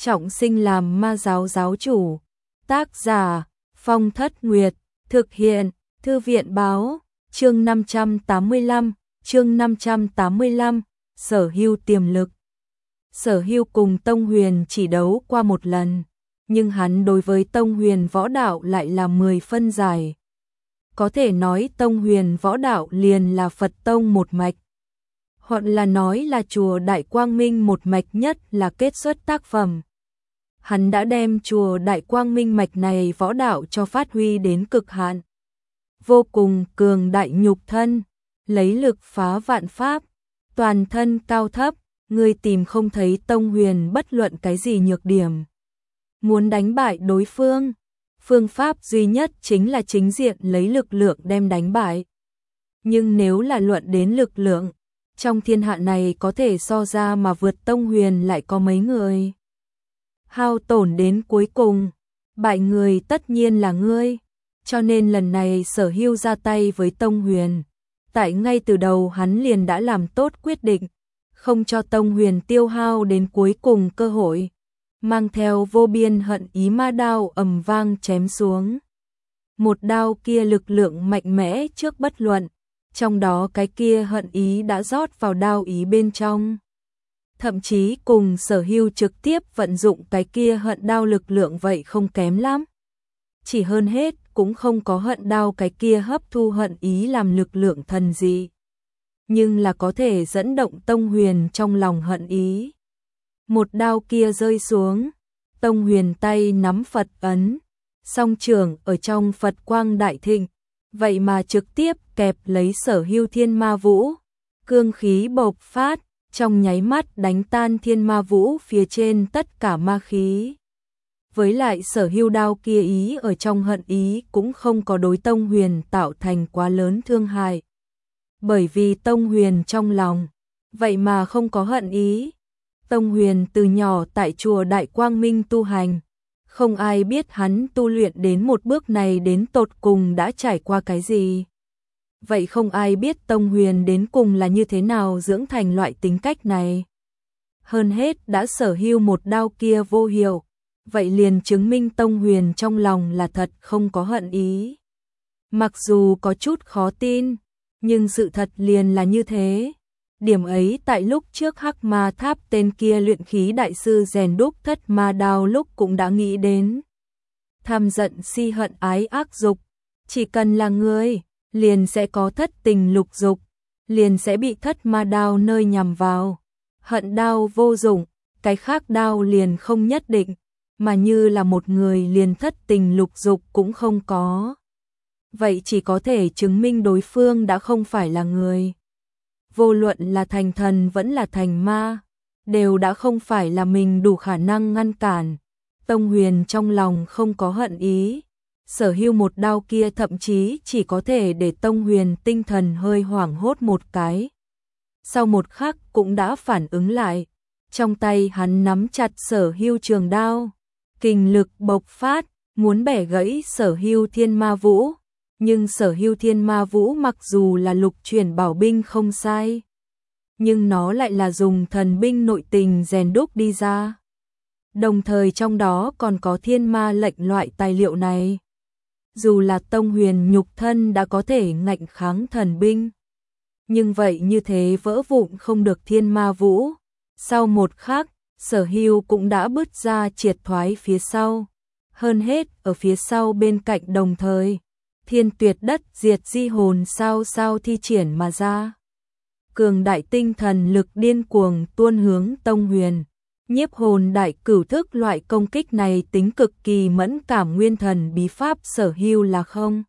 trọng sinh làm ma giáo giáo chủ. Tác giả Phong Thất Nguyệt, thực hiện Thư viện Báo, chương 585, chương 585, Sở Hưu tiềm lực. Sở Hưu cùng Tông Huyền chỉ đấu qua một lần, nhưng hắn đối với Tông Huyền võ đạo lại là 10 phân giải. Có thể nói Tông Huyền võ đạo liền là Phật Tông một mạch, hoặc là nói là chùa Đại Quang Minh một mạch, nhất là kết xuất tác phẩm. Hắn đã đem chùa Đại Quang Minh mạch này võ đạo cho phát huy đến cực hạn. Vô cùng cường đại nhục thân, lấy lực phá vạn pháp, toàn thân cao thấp, người tìm không thấy Tông Huyền bất luận cái gì nhược điểm. Muốn đánh bại đối phương, phương pháp duy nhất chính là chính diện lấy lực lượng đem đánh bại. Nhưng nếu là luận đến lực lượng, trong thiên hạ này có thể so ra mà vượt Tông Huyền lại có mấy người. Hao tổn đến cuối cùng, bại người tất nhiên là ngươi, cho nên lần này Sở Hưu ra tay với Tông Huyền. Tại ngay từ đầu hắn liền đã làm tốt quyết định, không cho Tông Huyền tiêu hao đến cuối cùng cơ hội, mang theo vô biên hận ý ma đao ầm vang chém xuống. Một đao kia lực lượng mạnh mẽ trước bất luận, trong đó cái kia hận ý đã rót vào đao ý bên trong. Thậm chí cùng Sở Hưu trực tiếp vận dụng cái kia hận đao lực lượng vậy không kém lắm. Chỉ hơn hết cũng không có hận đao cái kia hấp thu hận ý làm lực lượng thần dị, nhưng là có thể dẫn động Tông Huyền trong lòng hận ý. Một đao kia rơi xuống, Tông Huyền tay nắm Phật ấn, song trường ở trong Phật quang đại thịnh, vậy mà trực tiếp kẹp lấy Sở Hưu thiên ma vũ, cương khí bộc phát, trong nháy mắt đánh tan thiên ma vũ phía trên tất cả ma khí. Với lại Sở Hưu đao kia ý ở trong hận ý cũng không có đối Tông Huyền tạo thành quá lớn thương hại. Bởi vì Tông Huyền trong lòng, vậy mà không có hận ý. Tông Huyền từ nhỏ tại chùa Đại Quang Minh tu hành, không ai biết hắn tu luyện đến một bước này đến tột cùng đã trải qua cái gì. Vậy không ai biết Tông Huyền đến cùng là như thế nào dưỡng thành loại tính cách này. Hơn hết đã Sở Hưu một đao kia vô hiệu, vậy liền chứng minh Tông Huyền trong lòng là thật không có hận ý. Mặc dù có chút khó tin, nhưng sự thật liền là như thế. Điểm ấy tại lúc trước Hắc Ma Tháp tên kia luyện khí đại sư rèn đúc thất ma đao lúc cũng đã nghĩ đến. Tham giận si hận ái ác dục, chỉ cần là người, liền sẽ có thất tình lục dục, liền sẽ bị thất ma đao nơi nhằm vào. Hận đao vô dụng, cái khác đao liền không nhất định, mà như là một người liền thất tình lục dục cũng không có. Vậy chỉ có thể chứng minh đối phương đã không phải là người. Vô luận là thành thần vẫn là thành ma, đều đã không phải là mình đủ khả năng ngăn cản. Tông Huyền trong lòng không có hận ý, Sở Hưu một đao kia thậm chí chỉ có thể để Tông Huyền tinh thần hơi hoảng hốt một cái. Sau một khắc cũng đã phản ứng lại, trong tay hắn nắm chặt Sở Hưu trường đao, kình lực bộc phát, muốn bẻ gãy Sở Hưu thiên ma vũ. Nhưng Sở Hưu thiên ma vũ mặc dù là lục chuyển bảo binh không sai, nhưng nó lại là dùng thần binh nội tình rèn đúc đi ra. Đồng thời trong đó còn có thiên ma lệnh loại tài liệu này. Dù là Tông Huyền nhục thân đã có thể ngạnh kháng thần binh, nhưng vậy như thế vỡ vụn không được thiên ma vũ. Sau một khắc, Sở Hưu cũng đã bứt ra triệt thoái phía sau. Hơn hết ở phía sau bên cạnh đồng thời, Thiên Tuyệt Đất Diệt Di hồn sao sao thi triển mà ra. Cường đại tinh thần lực điên cuồng tuôn hướng Tông Huyền. Nhiếp hồn đại cửu thức loại công kích này tính cực kỳ mẫn cảm, nguyên thần bí pháp Sở Hưu là không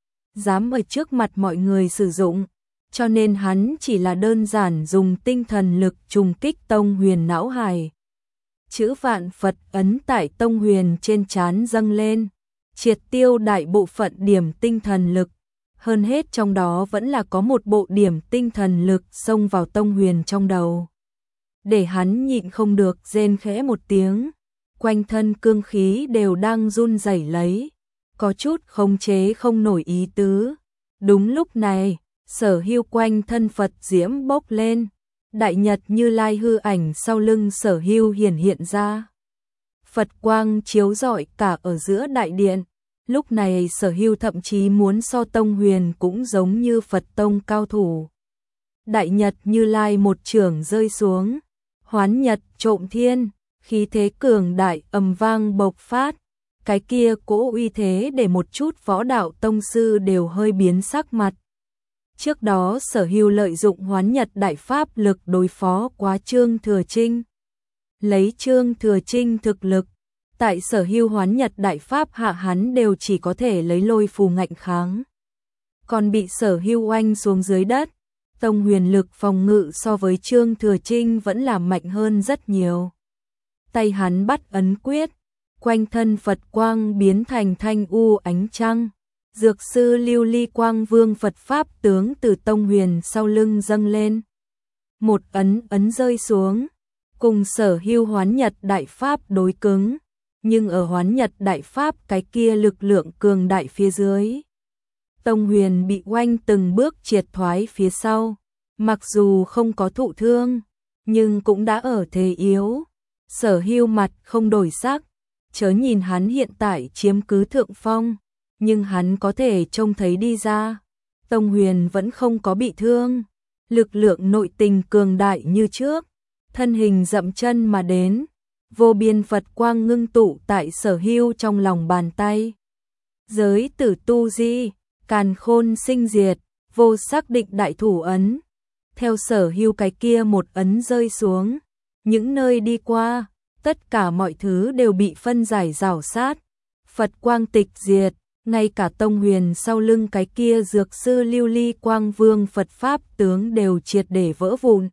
dám ở trước mặt mọi người sử dụng, cho nên hắn chỉ là đơn giản dùng tinh thần lực trùng kích Tông Huyền não hải. Chữ Vạn Phật ấn tại Tông Huyền trên trán dâng lên, triệt tiêu đại bộ phận điểm tinh thần lực. Hơn hết trong đó vẫn là có một bộ điểm tinh thần lực xông vào Tông Huyền trong đầu, để hắn nhịn không được rên khẽ một tiếng. Quanh thân cương khí đều đang run rẩy lấy, có chút khống chế không nổi ý tứ. Đúng lúc này, Sở Hưu quanh thân Phật diễm bốc lên, Đại Nhật Như Lai hư ảnh sau lưng Sở Hưu hiển hiện ra. Phật quang chiếu rọi cả ở giữa đại điện. Lúc này Sở Hưu thậm chí muốn so Tông Huyền cũng giống như Phật tông cao thủ. Đại Nhật Như Lai một chưởng rơi xuống, hoán nhật trộm thiên, khí thế cường đại ầm vang bộc phát. Cái kia cỗ uy thế để một chút võ đạo tông sư đều hơi biến sắc mặt. Trước đó Sở Hưu lợi dụng hoán nhật đại pháp lực đối phó quá Trương Thừa Trinh. Lấy Trương Thừa Trinh thực lực, tại Sở Hưu hoán nhật đại pháp hạ hắn đều chỉ có thể lấy lôi phù ngạnh kháng. Còn bị Sở Hưu oanh xuống dưới đất, Tông Huyền lực phòng ngự so với Trương Thừa Trinh vẫn là mạnh hơn rất nhiều. Tay hắn bắt ấn quyết, quanh thân Phật quang biến thành thanh u ánh trăng. Dược sư Lưu Ly Quang Vương Phật Pháp tướng từ Tông Huyền sau lưng dâng lên. Một ấn rơi xuống, cùng Sở Hưu hoán nhật đại pháp đối cứng, nhưng ở hoán nhật đại pháp cái kia lực lượng cường đại phía dưới. Tông Huyền bị oanh từng bước triệt thoái phía sau, mặc dù không có thụ thương, nhưng cũng đã ở thế yếu. Sở Hưu mặt không đổi sắc, chớ nhìn hắn hiện tại chiếm cứ thượng phong, nhưng hắn có thể trông thấy đi ra. Tông Huyền vẫn không có bị thương, lực lượng nội tình cường đại như trước, thân hình dậm chân mà đến, vô biên Phật quang ngưng tụ tại Sở Hưu trong lòng bàn tay. Giới tử tu di, càn khôn sinh diệt, vô xác định đại thủ ấn. Theo Sở Hưu cái kia một ấn rơi xuống, những nơi đi qua, tất cả mọi thứ đều bị phân giải rào sát. Phật quang tịch diệt, ngay cả Tông Huyền sau lưng cái kia dược sư Lưu Ly Quang Vương Phật Pháp tướng đều triệt để vỡ vụn.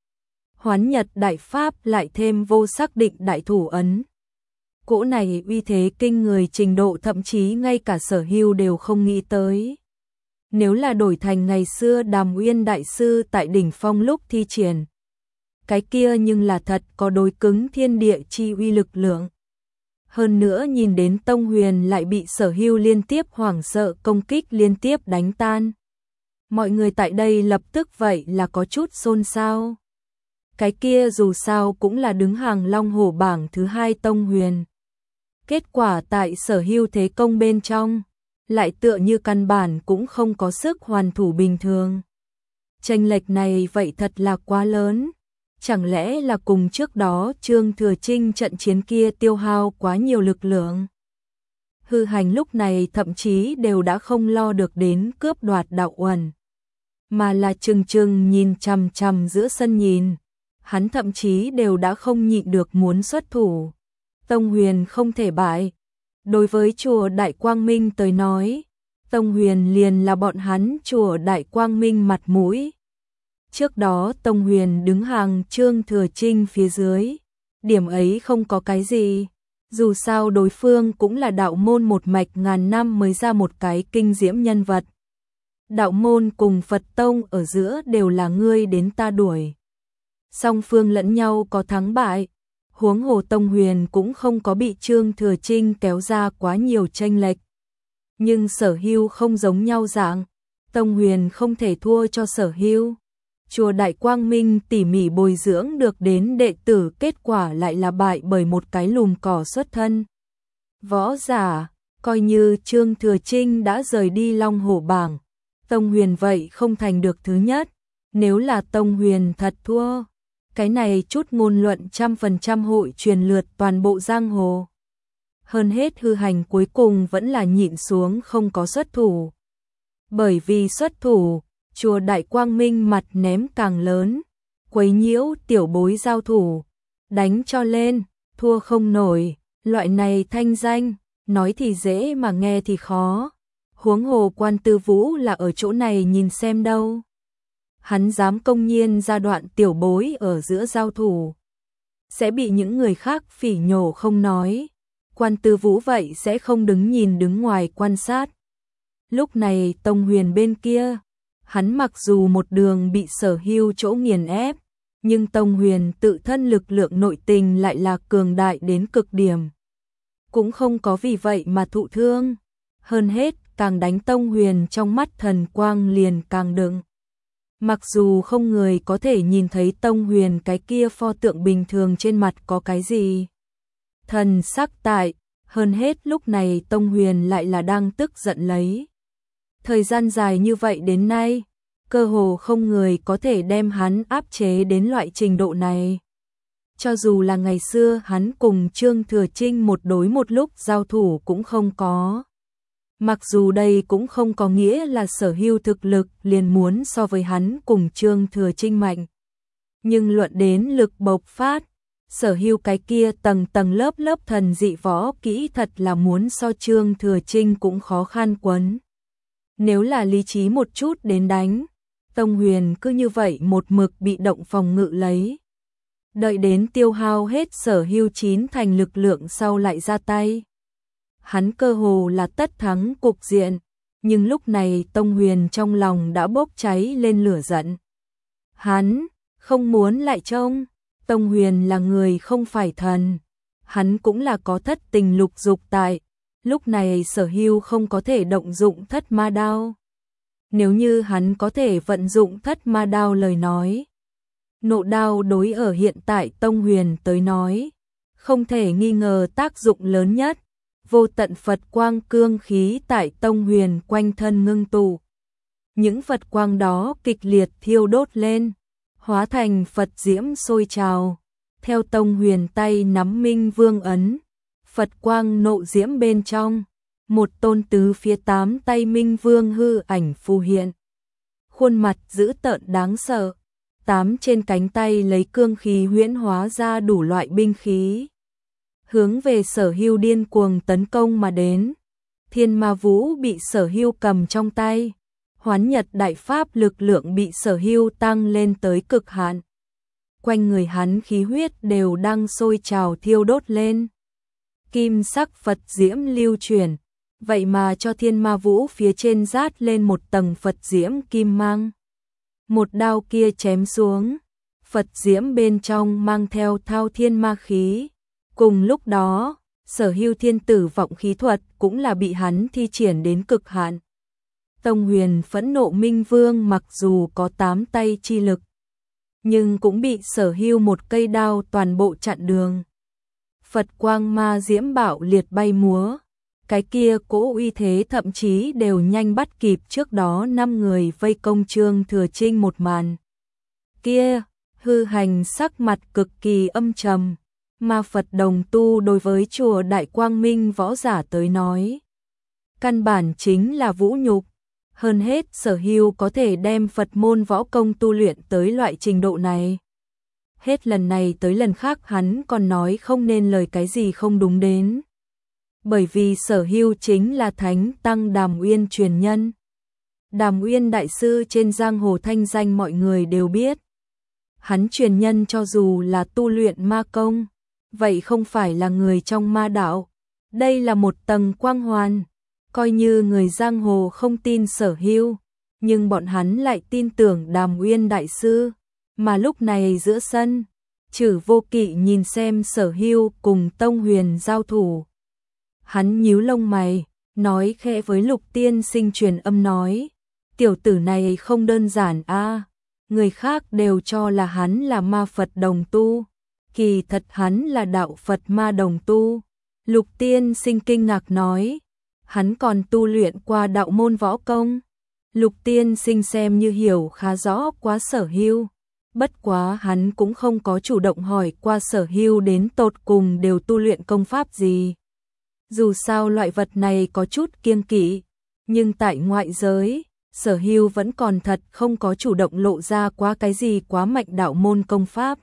Hoán nhật đại pháp lại thêm vô xác định đại thủ ấn. Cỗ này uy thế kinh người trình độ thậm chí ngay cả Sở Hưu đều không nghĩ tới. Nếu là đổi thành ngày xưa Đàm Uyên đại sư tại đỉnh phong lúc thi triển, cái kia nhưng là thật có đối cứng thiên địa chi uy lực lượng. Hơn nữa nhìn đến Tông Huyền lại bị Sở Hưu liên tiếp hoảng sợ công kích liên tiếp đánh tan. Mọi người tại đây lập tức vậy là có chút xôn xao. Cái kia dù sao cũng là đứng hàng long hổ bảng thứ 2 Tông Huyền. Kết quả tại Sở Hưu thế công bên trong, lại tựa như căn bản cũng không có sức hoàn thủ bình thường. Chênh lệch này vậy thật là quá lớn. Chẳng lẽ là cùng trước đó Trương Thừa Trinh trận chiến kia tiêu hao quá nhiều lực lượng? Hư Hành lúc này thậm chí đều đã không lo được đến cướp đoạt đạo uẩn, mà là chừng chừng nhìn chằm chằm giữa sân nhìn. Hắn thậm chí đều đã không nhịn được muốn xuất thủ. Tông Huyền không thể bại. Đối với chùa Đại Quang Minh tới nói, Tông Huyền liền là bọn hắn chùa Đại Quang Minh mặt mũi. Trước đó Tông Huyền đứng hàng Trương Thừa Trinh phía dưới, điểm ấy không có cái gì. Dù sao đối phương cũng là đạo môn một mạch ngàn năm mới ra một cái kinh diễm nhân vật. Đạo môn cùng Phật tông ở giữa đều là ngươi đến ta đuổi. Song phương lẫn nhau có thắng bại, huống hồ Tông Huyền cũng không có bị Trương Thừa Trinh kéo ra quá nhiều chênh lệch. Nhưng Sở Hưu không giống nhau dạng, Tông Huyền không thể thua cho Sở Hưu. Chùa Đại Quang Minh tỉ mỉ bồi dưỡng được đến đệ tử, kết quả lại là bại bởi một cái lùm cỏ xuất thân. Võ giả, coi như Trương Thừa Trinh đã rời đi Long Hổ bảng, Tông Huyền vậy không thành được thứ nhất. Nếu là Tông Huyền thật thua, cái này chút ngôn luận 100% hội truyền lượt toàn bộ giang hồ. Hơn hết Hư Hành cuối cùng vẫn là nhịn xuống không có xuất thủ. Bởi vì xuất thủ, chùa Đại Quang Minh mặt ném càng lớn, quấy nhiễu tiểu bối giao thủ, đánh cho lên, thua không nổi, loại này thanh danh, nói thì dễ mà nghe thì khó. Huống hồ Quan Tư Vũ là ở chỗ này nhìn xem đâu. Hắn dám công nhiên ra đoạn tiểu bối ở giữa giao thủ, sẽ bị những người khác phỉ nhổ không nói. Quan Tư Vũ vậy sẽ không đứng nhìn đứng ngoài quan sát. Lúc này Tông Huyền bên kia, hắn mặc dù một đường bị Sở Hưu chỗ nghiền ép, nhưng Tông Huyền tự thân lực lượng nội tình lại là cường đại đến cực điểm. Cũng không có vì vậy mà thụ thương. Hơn hết, càng đánh Tông Huyền trong mắt thần quang liền càng đựng. Mặc dù không người có thể nhìn thấy Tông Huyền cái kia pho tượng bình thường trên mặt có cái gì, thần sắc tại, hơn hết lúc này Tông Huyền lại là đang tức giận lấy. Thời gian dài như vậy đến nay, cơ hồ không người có thể đem hắn áp chế đến loại trình độ này. Cho dù là ngày xưa hắn cùng Trương Thừa Trinh một đối một lúc giao thủ cũng không có. Mặc dù đây cũng không có nghĩa là Sở Hưu thực lực liền muốn so với hắn cùng Trương Thừa Trinh mạnh. Nhưng luận đến lực bộc phát, Sở Hưu cái kia tầng tầng lớp lớp thần dị võ kỹ thật là muốn so Trương Thừa Trinh cũng khó khăn quấn. Nếu là lý trí một chút đến đánh, Tông Huyền cứ như vậy một mực bị động phòng ngự lấy. Đợi đến tiêu hao hết Sở Hưu 9 thành lực lượng sau lại ra tay. Hắn cơ hồ là tất thắng cục diện, nhưng lúc này Tông Huyền trong lòng đã bốc cháy lên lửa giận. Hắn không muốn lại trông, Tông Huyền là người không phải thần, hắn cũng là có thất tình lục dục tại, lúc này Sở Hưu không có thể động dụng thất ma đao. Nếu như hắn có thể vận dụng thất ma đao lời nói, nộ đao đối ở hiện tại Tông Huyền tới nói, không thể nghi ngờ tác dụng lớn nhất. Vô tận Phật quang cương khí tại Tông Huyền quanh thân ngưng tụ. Những Phật quang đó kịch liệt thiêu đốt lên, hóa thành Phật diễm sôi trào. Theo Tông Huyền tay nắm Minh Vương ấn, Phật quang nộ diễm bên trong, một tôn tứ phía 8 tay Minh Vương hư ảnh phù hiện. Khuôn mặt dữ tợn đáng sợ, 8 trên cánh tay lấy cương khí huyễn hóa ra đủ loại binh khí. Hướng về Sở Hưu điên cuồng tấn công mà đến. Thiên Ma Vũ bị Sở Hưu cầm trong tay, Hoán Nhật Đại Pháp lực lượng bị Sở Hưu tăng lên tới cực hạn. Quanh người hắn khí huyết đều đang sôi trào thiêu đốt lên. Kim sắc Phật diễm lưu chuyển, vậy mà cho Thiên Ma Vũ phía trên rát lên một tầng Phật diễm kim mang. Một đao kia chém xuống, Phật diễm bên trong mang theo thao thiên ma khí. Cùng lúc đó, Sở Hưu thiên tử vọng khí thuật cũng là bị hắn thi triển đến cực hạn. Tông Huyền phẫn nộ Minh Vương mặc dù có 8 tay chi lực, nhưng cũng bị Sở Hưu một cây đao toàn bộ chặn đường. Phật quang ma diễm bạo liệt bay múa, cái kia cỗ uy thế thậm chí đều nhanh bắt kịp trước đó 5 người vây công Trương Thừa Trinh một màn. Kia, hư hành sắc mặt cực kỳ âm trầm. Ma Phật đồng tu đối với chùa Đại Quang Minh võ giả tới nói, căn bản chính là vũ nhục. Hơn hết Sở Hưu có thể đem Phật môn võ công tu luyện tới loại trình độ này. Hết lần này tới lần khác hắn còn nói không nên lời cái gì không đúng đến. Bởi vì Sở Hưu chính là Thánh Tăng Đàm Uyên truyền nhân. Đàm Uyên đại sư trên giang hồ thanh danh mọi người đều biết. Hắn truyền nhân cho dù là tu luyện ma công, vậy không phải là người trong ma đạo. Đây là một tầng quang hoàn. Coi như người giang hồ không tin Sở Hưu, nhưng bọn hắn lại tin tưởng Đàm Uyên đại sư. Mà lúc này giữa sân, Trử Vô Kỵ nhìn xem Sở Hưu cùng Tông Huyền giao thủ. Hắn nhíu lông mày, nói khẽ với Lục Tiên Sinh truyền âm nói, tiểu tử này không đơn giản a, người khác đều cho là hắn là ma Phật đồng tu, kỳ thật hắn là đạo Phật ma đồng tu. Lục Tiên Sinh kinh ngạc nói, hắn còn tu luyện qua đạo môn võ công. Lục Tiên Sinh xem như hiểu khá rõ quá Sở Hưu, bất quá hắn cũng không có chủ động hỏi qua Sở Hưu đến tột cùng đều tu luyện công pháp gì. Dù sao loại vật này có chút kiêng kỵ, nhưng tại ngoại giới, Sở Hưu vẫn còn thật không có chủ động lộ ra quá cái gì quá mạnh đạo môn công pháp.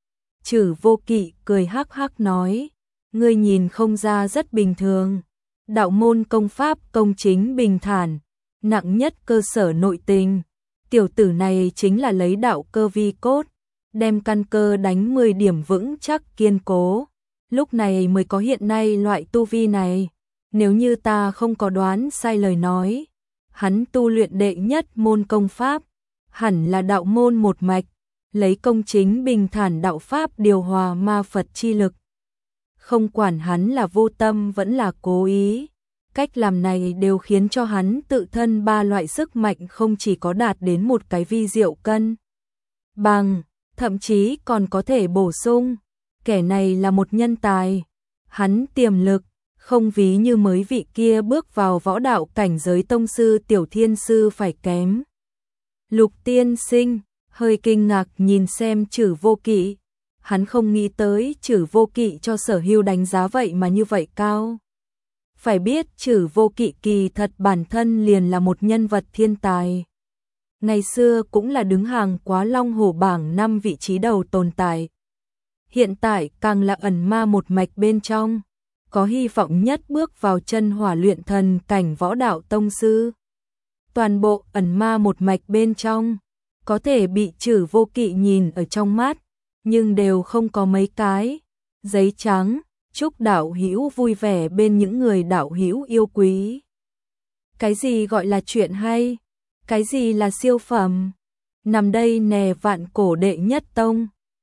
Trử Vô Kỵ cười hắc hắc nói, ngươi nhìn không ra rất bình thường. Đạo môn công pháp công chính bình thản, nặng nhất cơ sở nội tình. Tiểu tử này chính là lấy đạo cơ vi cốt, đem căn cơ đánh 10 điểm vững chắc kiên cố. Lúc này mới có hiện nay loại tu vi này. Nếu như ta không có đoán sai lời nói, hắn tu luyện đệ nhất môn công pháp, hẳn là đạo môn một mạch, lấy công chính bình thản đạo pháp điều hòa ma Phật chi lực. Không quản hắn là vô tâm vẫn là cố ý, cách làm này đều khiến cho hắn tự thân ba loại sức mạnh không chỉ có đạt đến một cái vi diệu cân bằng, thậm chí còn có thể bổ sung. Kẻ này là một nhân tài. hắn tiềm lực, không ví như mới vị kia bước vào võ đạo cảnh giới tông sư tiểu thiên sư phải kém. Lục tiên sinh, hơi kinh ngạc nhìn xem Trử Vô Kỵ, hắn không nghĩ tới Trử Vô Kỵ cho Sở Hưu đánh giá vậy mà như vậy cao. Phải biết Trử Vô Kỵ kỳ thật bản thân liền là một nhân vật thiên tài. Ngày xưa cũng là đứng hàng Quá Long Hổ bảng 5 vị trí đầu tồn tại. Hiện tại càng là ẩn ma một mạch bên trong, có hy vọng nhất bước vào chân hỏa luyện thần cảnh võ đạo tông sư. Toàn bộ ẩn ma một mạch bên trong, có thể bị Trử Vô Kỵ nhìn ở trong mắt, nhưng đều không có mấy cái. Giấy trắng, chúc đạo hữu vui vẻ bên những người đạo hữu yêu quý. Cái gì gọi là chuyện hay? Cái gì là siêu phẩm? Nằm đây nè Vạn Cổ đệ nhất tông.